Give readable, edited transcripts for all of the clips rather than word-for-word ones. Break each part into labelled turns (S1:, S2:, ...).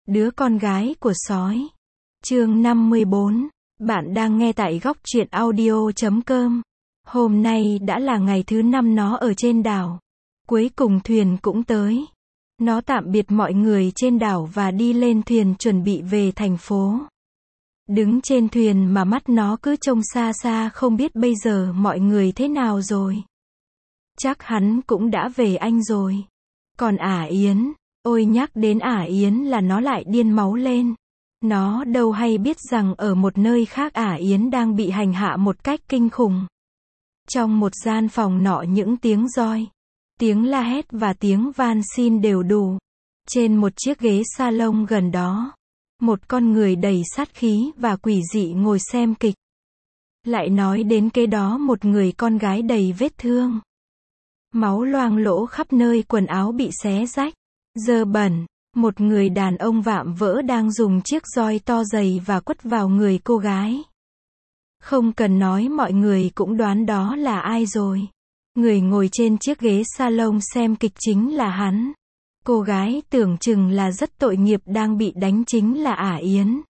S1: Đứa con gái của sói. Chương 54. Bạn đang nghe tại góc truyện audio.com. Hôm nay đã là ngày thứ 5 nó ở trên đảo. Cuối cùng thuyền cũng tới. Nó tạm biệt mọi người trên đảo và đi lên thuyền chuẩn bị về thành phố. Đứng trên thuyền mà mắt nó cứ trông xa xa, không biết bây giờ mọi người thế nào rồi. Chắc hắn cũng đã về Anh rồi. Còn Ả Yến, ôi nhắc đến Ả Yến là nó lại điên máu lên. Nó đâu hay biết rằng ở một nơi khác Ả Yến đang bị hành hạ một cách kinh khủng. Trong một gian phòng nọ, những tiếng roi, tiếng la hét và tiếng van xin đều đủ. Trên một chiếc ghế salon gần đó, một con người đầy sát khí và quỷ dị ngồi xem kịch. Lại nói đến kế đó, một người con gái đầy vết thương. Máu loang lỗ khắp nơi, quần áo bị xé rách, dơ bẩn. Một người đàn ông vạm vỡ đang dùng chiếc roi to dày và quất vào người cô gái. Không cần nói, mọi người cũng đoán đó là ai rồi. Người ngồi trên chiếc ghế salon xem kịch chính là hắn. Cô gái tưởng chừng là rất tội nghiệp đang bị đánh chính là Ả Yến.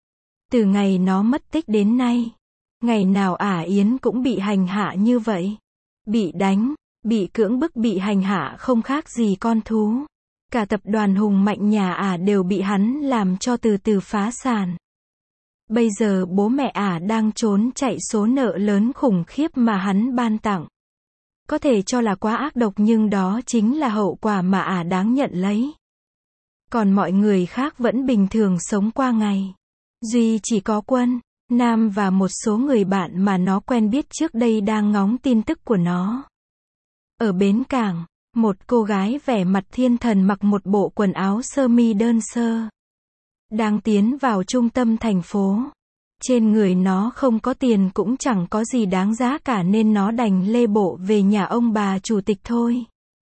S1: Từ ngày nó mất tích đến nay, ngày nào Ả Yến cũng bị hành hạ như vậy. Bị đánh, bị cưỡng bức, bị hành hạ không khác gì con thú. Cả tập đoàn hùng mạnh nhà Ả đều bị hắn làm cho từ từ phá sản. Bây giờ bố mẹ Ả đang trốn chạy số nợ lớn khủng khiếp mà hắn ban tặng. Có thể cho là quá ác độc, nhưng đó chính là hậu quả mà Ả đáng nhận lấy. Còn mọi người khác vẫn bình thường sống qua ngày. Duy chỉ có Quân, Nam và một số người bạn mà nó quen biết trước đây đang ngóng tin tức của nó. Ở bến cảng, một cô gái vẻ mặt thiên thần mặc một bộ quần áo sơ mi đơn sơ, đang tiến vào trung tâm thành phố. Trên người nó không có tiền, cũng chẳng có gì đáng giá cả, nên nó đành lê bộ về nhà ông bà chủ tịch thôi.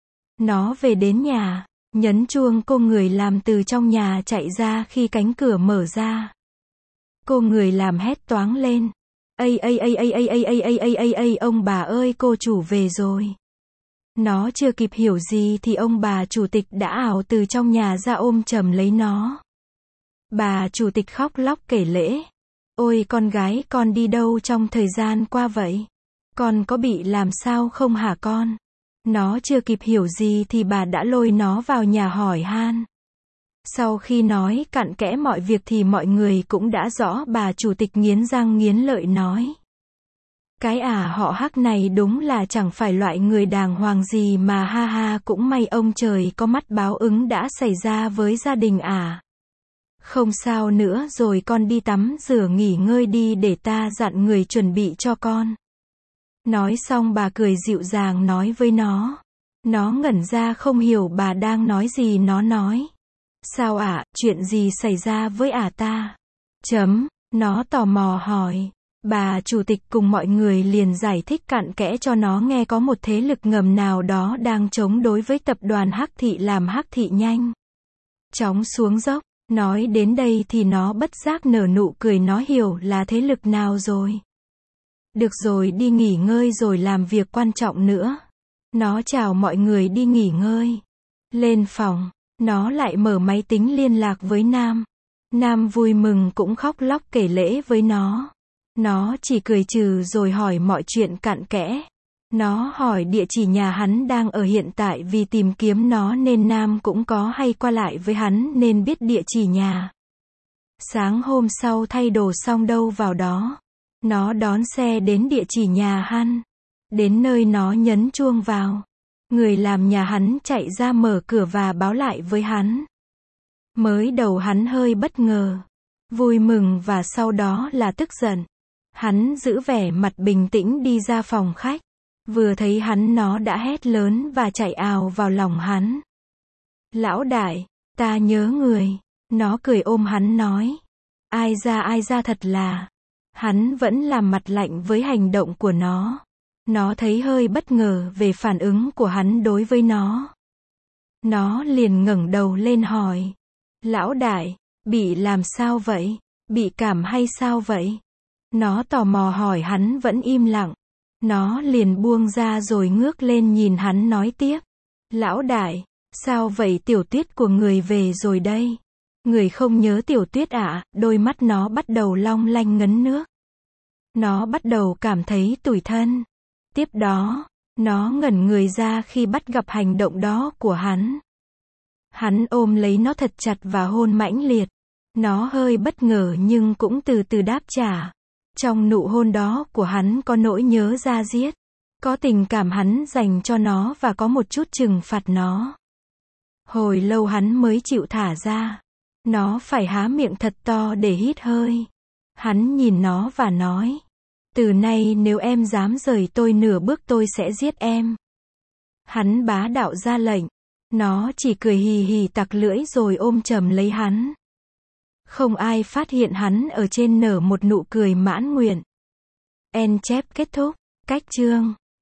S1: Nó về đến nhà, nhấn chuông, cô người làm từ trong nhà chạy ra. Khi cánh cửa mở ra, cô người làm hét toáng lên: "Ây ây ây ây ây ây ây ây ây ây ây, ông bà ơi, cô chủ về rồi." Nó chưa kịp hiểu gì thì ông bà chủ tịch đã ảo từ trong nhà ra, ôm chầm lấy nó. Bà chủ tịch khóc lóc kể lễ: "Ôi con gái, con đi đâu trong thời gian qua vậy? Con có bị làm sao không hả con?" Nó chưa kịp hiểu gì thì bà đã lôi nó vào nhà hỏi han. Sau khi nói cặn kẽ mọi việc thì mọi người cũng đã rõ. Bà chủ tịch nghiến răng nghiến lợi nói: "Cái Ả họ Hắc này đúng là chẳng phải loại người đàng hoàng gì mà, ha ha, cũng may ông trời có mắt, báo ứng đã xảy ra với gia đình Ả. Không sao nữa rồi, con đi tắm rửa nghỉ ngơi đi, để ta dặn người chuẩn bị cho con." Nói xong bà cười dịu dàng nói với nó. Nó ngẩn ra không hiểu bà đang nói gì. Nó nói: "Sao ạ, chuyện gì xảy ra với Ả ta?" Nó tò mò hỏi. Bà chủ tịch cùng mọi người liền giải thích cặn kẽ cho nó nghe. Có một thế lực ngầm nào đó đang chống đối với tập đoàn Hắc Thị, làm Hắc Thị nhanh chóng xuống dốc. Nói đến đây thì nó bất giác nở nụ cười. Nó hiểu là thế lực nào rồi. "Được rồi, đi nghỉ ngơi rồi làm việc quan trọng nữa." Nó chào mọi người đi nghỉ ngơi. Lên phòng, nó lại mở máy tính liên lạc với Nam. Nam vui mừng cũng khóc lóc kể lễ với nó. Nó chỉ cười trừ rồi hỏi mọi chuyện cặn kẽ. Nó hỏi địa chỉ nhà hắn đang ở hiện tại, vì tìm kiếm nó nên Nam cũng có hay qua lại với hắn nên biết địa chỉ nhà. Sáng hôm sau thay đồ xong đâu vào đó, nó đón xe đến địa chỉ nhà hắn. Đến nơi nó nhấn chuông vào. Người làm nhà hắn chạy ra mở cửa và báo lại với hắn. Mới đầu hắn hơi bất ngờ, vui mừng và sau đó là tức giận. Hắn giữ vẻ mặt bình tĩnh đi ra phòng khách. Vừa thấy hắn nó đã hét lớn và chạy ào vào lòng hắn. "Lão đại, ta nhớ người." Nó cười ôm hắn nói: ai ra thật là." Hắn vẫn làm mặt lạnh với hành động của nó. Nó thấy hơi bất ngờ về phản ứng của hắn đối với nó. Nó liền ngẩng đầu lên hỏi: "Lão đại, bị làm sao vậy? Bị cảm hay sao vậy?" Nó tò mò hỏi. Hắn vẫn im lặng. Nó liền buông ra rồi ngước lên nhìn hắn nói tiếp: "Lão đại, sao vậy, tiểu tuyết của người về rồi đây." Người không nhớ Tiểu Tuyết ạ, đôi mắt nó bắt đầu long lanh ngấn nước. Nó bắt đầu cảm thấy tủi thân. Tiếp đó, nó ngẩn người ra khi bắt gặp hành động đó của hắn. Hắn ôm lấy nó thật chặt và hôn mãnh liệt. Nó hơi bất ngờ nhưng cũng từ từ đáp trả. Trong nụ hôn đó của hắn có nỗi nhớ da diết. Có tình cảm hắn dành cho nó và có một chút trừng phạt nó. Hồi lâu hắn mới chịu thả ra. Nó phải há miệng thật to để hít hơi. Hắn nhìn nó và nói. Từ nay nếu em dám rời tôi nửa bước tôi sẽ giết em. Hắn bá đạo ra lệnh. Nó chỉ cười hì hì tặc lưỡi rồi ôm chầm lấy hắn. Không ai phát hiện hắn ở trên nở một nụ cười mãn nguyện. End chép kết thúc. Cách chương